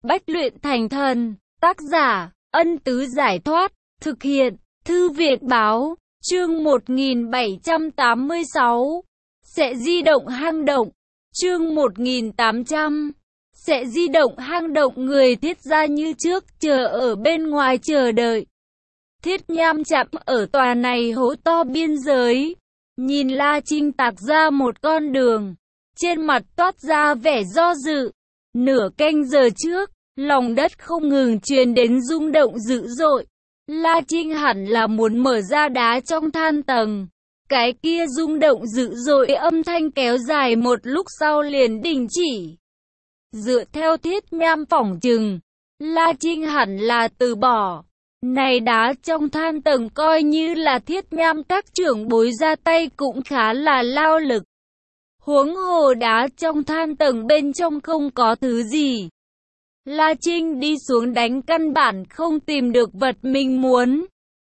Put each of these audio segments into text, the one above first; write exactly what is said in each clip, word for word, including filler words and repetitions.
Bách luyện thành thần. Tác giả, Ân Tứ Giải Thoát. Thực hiện, Thư viện Báo. Chương một nghìn bảy trăm tám mươi sáu. Sẽ di động hang động. Chương một nghìn tám trăm. Sẽ di động hang động. Người Thiết gia như trước, chờ ở bên ngoài chờ đợi. Thiết Nham chạm ở tòa này hố to biên giới. Nhìn La Trinh tạc ra một con đường. Trên mặt toát ra vẻ do dự. Nửa canh giờ trước, lòng đất không ngừng truyền đến rung động dữ dội. La Trinh hẳn là muốn mở ra đá trong than tầng. Cái kia rung động dữ dội, âm thanh kéo dài một lúc sau liền đình chỉ. Dựa theo Thiết Nham phỏng chừng, La Trinh hẳn là từ bỏ. Này đá trong than tầng coi như là Thiết Nham các trưởng bối ra tay cũng khá là lao lực. Huống hồ đá trong than tầng bên trong không có thứ gì. La Trinh đi xuống đánh căn bản không tìm được vật mình muốn.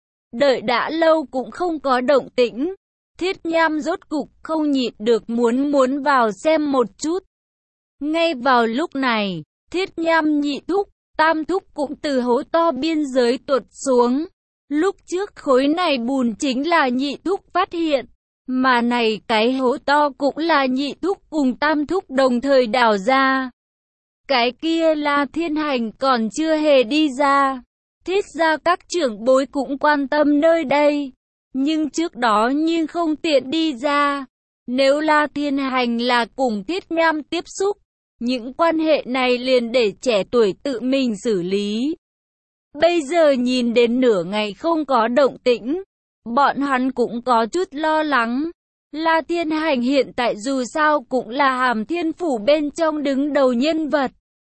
Đợi đã lâu cũng không có động tĩnh. Thiết Nham rốt cục không nhịn được muốn muốn vào xem một chút. Ngay vào lúc này, Thiết Nham nhị thúc, tam thúc cũng từ hố to biên giới tuột xuống. Lúc trước khối này bùn chính là nhị thúc phát hiện. Mà này cái hố to cũng là nhị thúc cùng tam thúc đồng thời đào ra. Cái kia là Thiên Hành còn chưa hề đi ra. Thiết ra các trưởng bối cũng quan tâm nơi đây. Nhưng trước đó nhưng không tiện đi ra. Nếu La Thiên Hành là cùng Thiết Nham tiếp xúc, những quan hệ này liền để trẻ tuổi tự mình xử lý. Bây giờ nhìn đến nửa ngày không có động tĩnh, bọn hắn cũng có chút lo lắng. La Thiên Hành hiện tại dù sao cũng là Hàm Thiên Phủ bên trong đứng đầu nhân vật.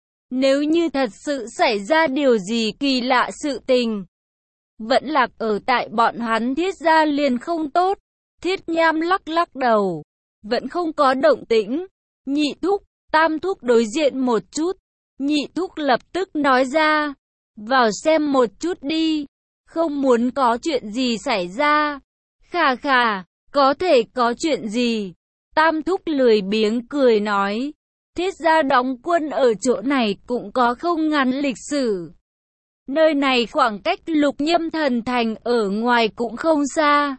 Nếu như thật sự xảy ra điều gì kỳ lạ sự tình, vẫn lạc ở tại bọn hắn Thiết gia liền không tốt. Thiết Nham lắc lắc đầu, vẫn không có động tĩnh. Nhị thúc, tam thúc đối diện một chút. Nhị thúc lập tức nói ra, vào xem một chút đi, không muốn có chuyện gì xảy ra. Khà khà, có thể có chuyện gì? Tam thúc lười biếng cười nói, Thiết gia đóng quân ở chỗ này cũng có không ngắn lịch sử. Nơi này khoảng cách Lục Nhâm Thần Thành ở ngoài cũng không xa.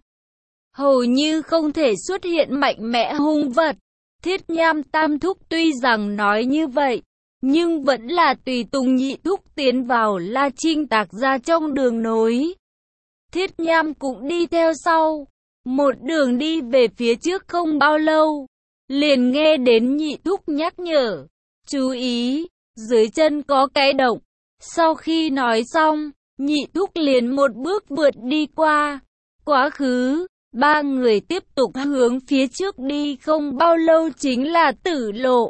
Hầu như không thể xuất hiện mạnh mẽ hung vật. Thiết Nham tam thúc tuy rằng nói như vậy, nhưng vẫn là tùy tùng nhị thúc tiến vào La Trinh tạc ra trong đường nối. Thiết Nham cũng đi theo sau. Một đường đi về phía trước không bao lâu, liền nghe đến nhị thúc nhắc nhở, chú ý, dưới chân có cái động. Sau khi nói xong, nhị thúc liền một bước vượt đi qua. Quá khứ, ba người tiếp tục hướng phía trước đi, không bao lâu chính là tử lộ.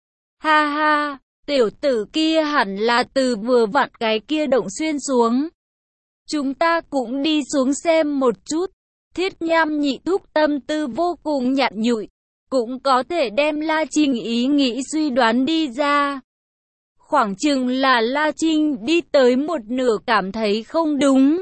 Ha ha, tiểu tử kia hẳn là từ vừa vặn cái kia động xuyên xuống. Chúng ta cũng đi xuống xem một chút. Thiết Nham nhị thúc tâm tư vô cùng nhạt nhụi, cũng có thể đem La Trinh ý nghĩ suy đoán đi ra. Khoảng chừng là La Trinh đi tới một nửa cảm thấy không đúng,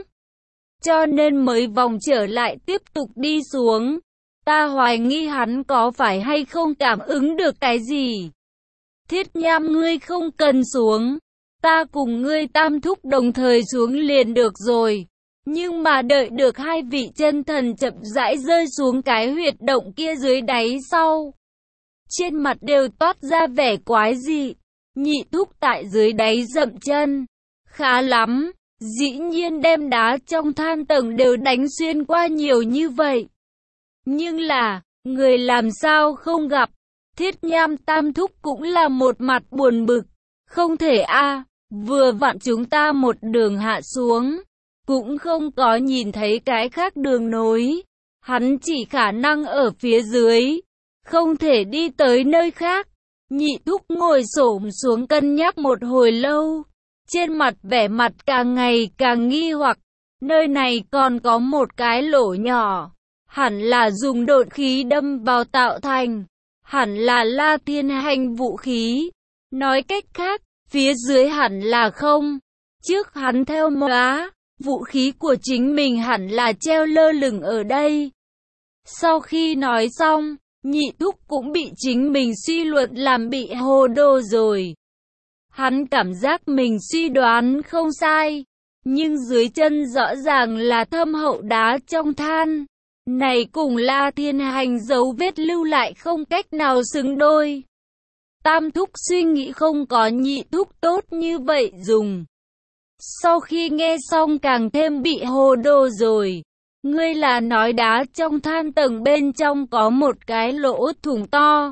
cho nên mới vòng trở lại tiếp tục đi xuống. Ta hoài nghi hắn có phải hay không cảm ứng được cái gì. Thiết Nham ngươi không cần xuống, ta cùng ngươi tam thúc đồng thời xuống liền được rồi. Nhưng mà đợi được hai vị chân thần chậm rãi rơi xuống cái huyệt động kia dưới đáy sau, trên mặt đều toát ra vẻ quái dị. Nhị thúc tại dưới đáy dậm chân, khá lắm, dĩ nhiên đem đá trong than tầng đều đánh xuyên qua nhiều như vậy. Nhưng là, người làm sao không gặp. Thiết Nham tam thúc cũng là một mặt buồn bực. Không thể a, vừa vặn chúng ta một đường hạ xuống, cũng không có nhìn thấy cái khác đường nối. Hắn chỉ khả năng ở phía dưới, không thể đi tới nơi khác. Nhị thúc ngồi xổm xuống cân nhắc một hồi lâu, trên mặt vẻ mặt càng ngày càng nghi hoặc. Nơi này còn có một cái lỗ nhỏ, hẳn là dùng độn khí đâm vào tạo thành, hẳn là La Thiên Hành vũ khí. Nói cách khác, phía dưới hẳn là không. Trước hắn theo móa, vũ khí của chính mình hẳn là treo lơ lửng ở đây. Sau khi nói xong, nhị thúc cũng bị chính mình suy luận làm bị hồ đồ rồi. Hắn cảm giác mình suy đoán không sai, nhưng dưới chân rõ ràng là thâm hậu đá trong than. Này cùng La Thiên Hành dấu vết lưu lại không cách nào xứng đôi. Tam thúc suy nghĩ không có nhị thúc tốt như vậy dùng. Sau khi nghe xong càng thêm bị hồ đồ rồi. Ngươi là nói đá trong than tầng bên trong có một cái lỗ thủng to.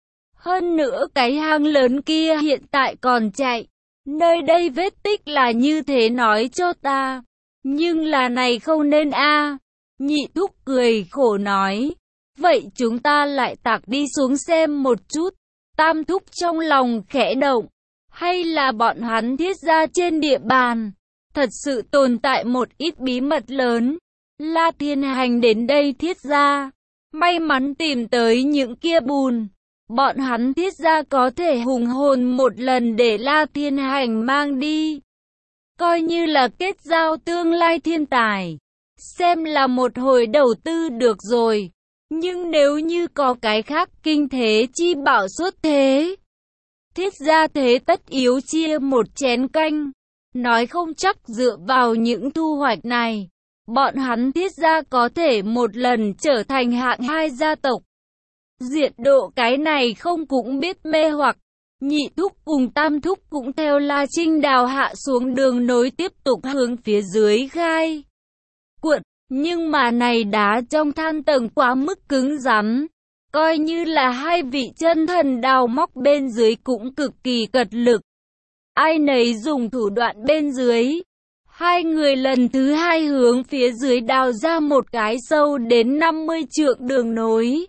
Hơn nữa cái hang lớn kia hiện tại còn chạy. Nơi đây vết tích là như thế nói cho ta. Nhưng là này không nên a. Nhị thúc cười khổ nói. Vậy chúng ta lại tạc đi xuống xem một chút. Tam thúc trong lòng khẽ động. Hay là bọn hắn thiết ra trên địa bàn. Thật sự tồn tại một ít bí mật lớn. La Thiên Hành đến đây thiết ra. May mắn tìm tới những kia bùn. Bọn hắn thiết ra có thể hùng hồn một lần để La Thiên Hành mang đi. Coi như là kết giao tương lai thiên tài. Xem là một hồi đầu tư được rồi. Nhưng nếu như có cái khác kinh thế chi bảo xuất thế. Thiết ra thế tất yếu chia một chén canh. Nói không chắc dựa vào những thu hoạch này. Bọn hắn thiết ra có thể một lần trở thành hạng hai gia tộc. Diệt độ cái này không cũng biết mê hoặc. Nhị thúc cùng tam thúc cũng theo La Trinh đào hạ xuống đường nối tiếp tục hướng phía dưới khai cuộn. Nhưng mà này đá trong than tầng quá mức cứng rắn. Coi như là hai vị chân thần đào móc bên dưới cũng cực kỳ cật lực. Ai nấy dùng thủ đoạn bên dưới. Hai người lần thứ hai hướng phía dưới đào ra một cái sâu đến năm mươi trượng đường nối.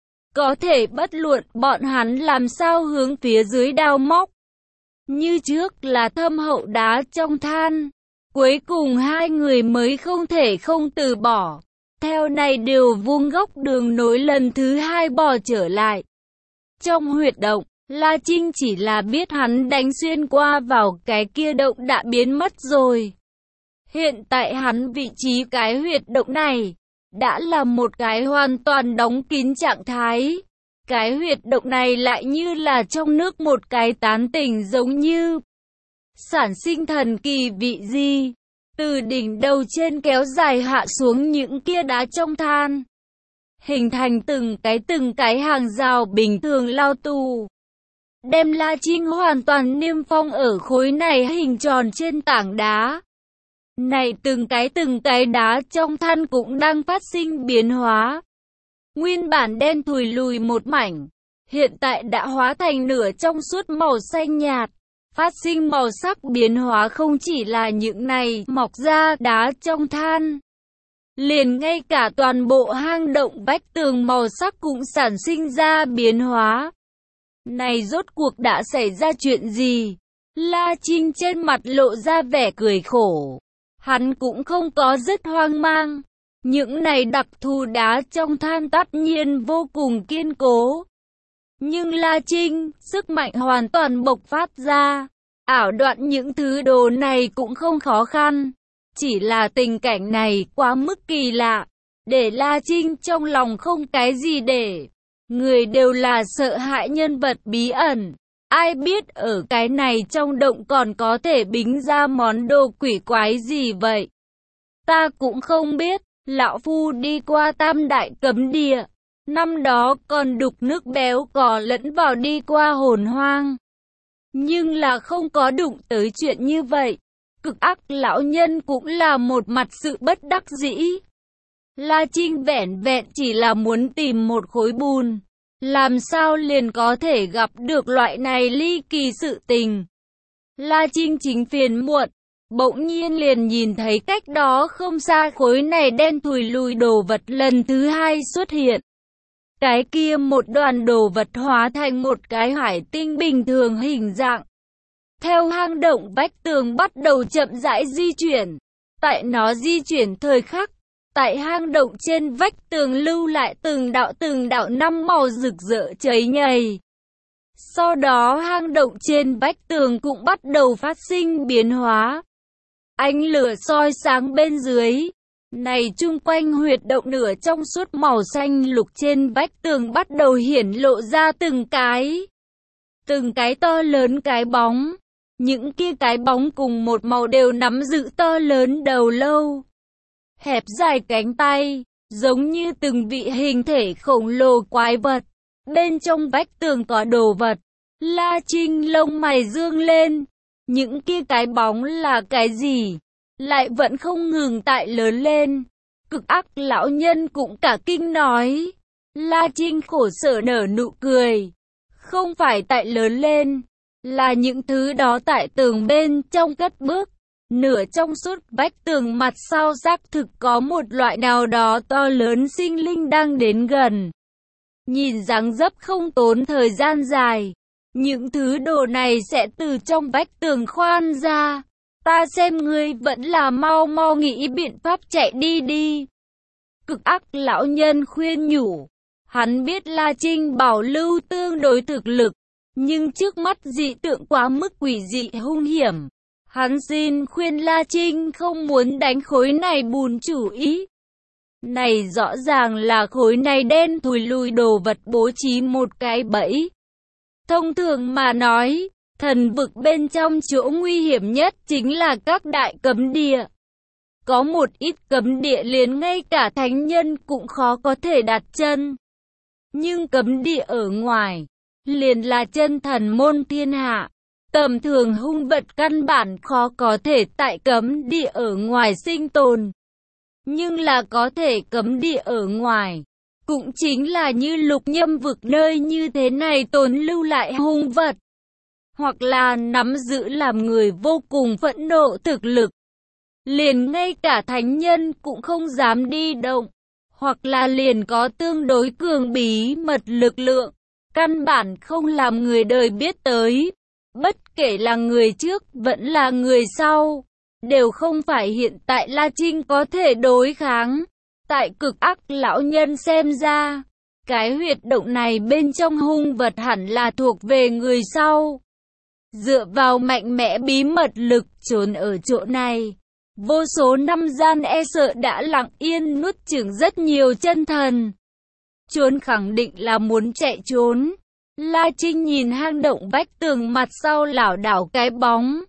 Có thể bất luận bọn hắn làm sao hướng phía dưới đào móc. Như trước là thâm hậu đá trong than. Cuối cùng hai người mới không thể không từ bỏ. Theo này đều vuông góc đường nối lần thứ hai bò trở lại. Trong huyệt động, La Trinh chỉ là biết hắn đánh xuyên qua vào cái kia động đã biến mất rồi. Hiện tại hắn vị trí cái huyệt động này đã là một cái hoàn toàn đóng kín trạng thái. Cái huyệt động này lại như là trong nước một cái tán tỉnh giống như sản sinh thần kỳ vị gì. Từ đỉnh đầu trên kéo dài hạ xuống những kia đá trong than. Hình thành từng cái từng cái hàng rào bình thường lao tù. Đem La Trinh hoàn toàn niêm phong ở khối này hình tròn trên tảng đá. Này từng cái từng cái đá trong than cũng đang phát sinh biến hóa. Nguyên bản đen thùi lùi một mảnh. Hiện tại đã hóa thành nửa trong suốt màu xanh nhạt. Phát sinh màu sắc biến hóa không chỉ là những này mọc ra đá trong than. Liền ngay cả toàn bộ hang động vách tường màu sắc cũng sản sinh ra biến hóa. Này rốt cuộc đã xảy ra chuyện gì? La Trinh trên mặt lộ ra vẻ cười khổ. Hắn cũng không có rất hoang mang. Những này đặc thù đá trong than tất nhiên vô cùng kiên cố. Nhưng La Trinh, sức mạnh hoàn toàn bộc phát ra. Ảo đoạn những thứ đồ này cũng không khó khăn. Chỉ là tình cảnh này quá mức kỳ lạ. Để La Trinh trong lòng không cái gì để. Người đều là sợ hãi nhân vật bí ẩn. Ai biết ở cái này trong động còn có thể bính ra món đồ quỷ quái gì vậy? Ta cũng không biết. Lão Phu đi qua Tam Đại Cấm Địa. Năm đó còn đục nước béo cò lẫn vào đi qua Hồn Hoang. Nhưng là không có đụng tới chuyện như vậy. Cực ác lão nhân cũng là một mặt sự bất đắc dĩ. La Trinh vẻn vẹn chỉ là muốn tìm một khối bùn. Làm sao liền có thể gặp được loại này ly kỳ sự tình. La Trinh chính phiền muộn. Bỗng nhiên liền nhìn thấy cách đó không xa khối này đen thùi lùi đồ vật lần thứ hai xuất hiện. Cái kia một đoàn đồ vật hóa thành một cái hải tinh bình thường hình dạng. Theo hang động vách tường bắt đầu chậm rãi di chuyển. Tại nó di chuyển thời khắc, tại hang động trên vách tường lưu lại từng đạo từng đạo năm màu rực rỡ cháy nhầy. Sau đó hang động trên vách tường cũng bắt đầu phát sinh biến hóa. Ánh lửa soi sáng bên dưới. Này chung quanh huyệt động nửa trong suốt màu xanh lục trên vách tường bắt đầu hiển lộ ra từng cái. Từng cái to lớn cái bóng. Những kia cái bóng cùng một màu đều nắm giữ to lớn đầu lâu, hẹp dài cánh tay, giống như từng vị hình thể khổng lồ quái vật. Bên trong vách tường có đồ vật. La Trinh lông mày dương lên. Những kia cái bóng là cái gì? Lại vẫn không ngừng tại lớn lên. Cực ác lão nhân cũng cả kinh nói. La Trinh khổ sở nở nụ cười. Không phải tại lớn lên, là những thứ đó tại tường bên trong cất bước. Nửa trong suốt vách tường mặt sau xác thực có một loại nào đó to lớn sinh linh đang đến gần. Nhìn dáng dấp không tốn thời gian dài, những thứ đồ này sẽ từ trong vách tường khoan ra. Ta xem ngươi vẫn là mau mau nghĩ biện pháp chạy đi đi. Cực ác lão nhân khuyên nhủ. Hắn biết La Trinh bảo lưu tương đối thực lực, nhưng trước mắt dị tượng quá mức quỷ dị hung hiểm. Hắn xin khuyên La Trinh không muốn đánh khối này bùn chủ ý. Này rõ ràng là khối này đen thùi lùi đồ vật bố trí một cái bẫy. Thông thường mà nói, thần vực bên trong chỗ nguy hiểm nhất chính là các đại cấm địa. Có một ít cấm địa liền ngay cả thánh nhân cũng khó có thể đặt chân. Nhưng cấm địa ở ngoài, liền là chân thần môn thiên hạ. Tầm thường hung vật căn bản khó có thể tại cấm địa ở ngoài sinh tồn. Nhưng là có thể cấm địa ở ngoài, cũng chính là như lục nhâm vực nơi như thế này tồn lưu lại hung vật. Hoặc là nắm giữ làm người vô cùng phẫn nộ thực lực. Liền ngay cả thánh nhân cũng không dám đi động. Hoặc là liền có tương đối cường bí mật lực lượng. Căn bản không làm người đời biết tới. Bất kể là người trước vẫn là người sau, đều không phải hiện tại La Trinh có thể đối kháng. Tại cực ác lão nhân xem ra, cái huyệt động này bên trong hung vật hẳn là thuộc về người sau. Dựa vào mạnh mẽ bí mật lực trốn ở chỗ này, vô số năm gian e sợ đã lặng yên nuốt chửng rất nhiều chân thần. Trốn khẳng định là muốn chạy trốn. La Trinh nhìn hang động vách tường mặt sau lảo đảo cái bóng.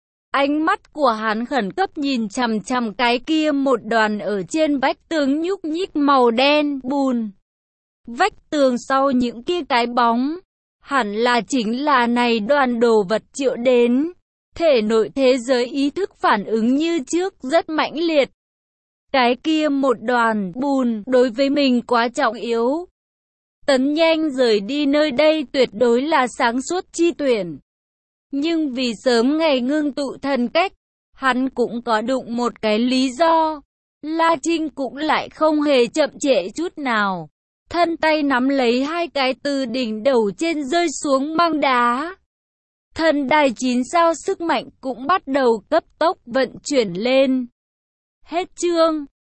Ánh mắt của hắn khẩn cấp nhìn chằm chằm cái kia một đoàn ở trên vách tường nhúc nhích màu đen bùn. Vách tường sau những kia cái bóng, hẳn là chính là này đoàn đồ vật triệu đến. Thể nội thế giới ý thức phản ứng như trước rất mãnh liệt. Cái kia một đoàn bùn đối với mình quá trọng yếu. Tấn nhanh rời đi nơi đây tuyệt đối là sáng suốt chi tuyển. Nhưng vì sớm ngày ngưng tụ thần cách, hắn cũng có đụng một cái lý do. La Trinh cũng lại không hề chậm trễ chút nào. Thân tay nắm lấy hai cái từ đỉnh đầu trên rơi xuống băng đá. Thần đài chín sao sức mạnh cũng bắt đầu cấp tốc vận chuyển lên. Hết chương.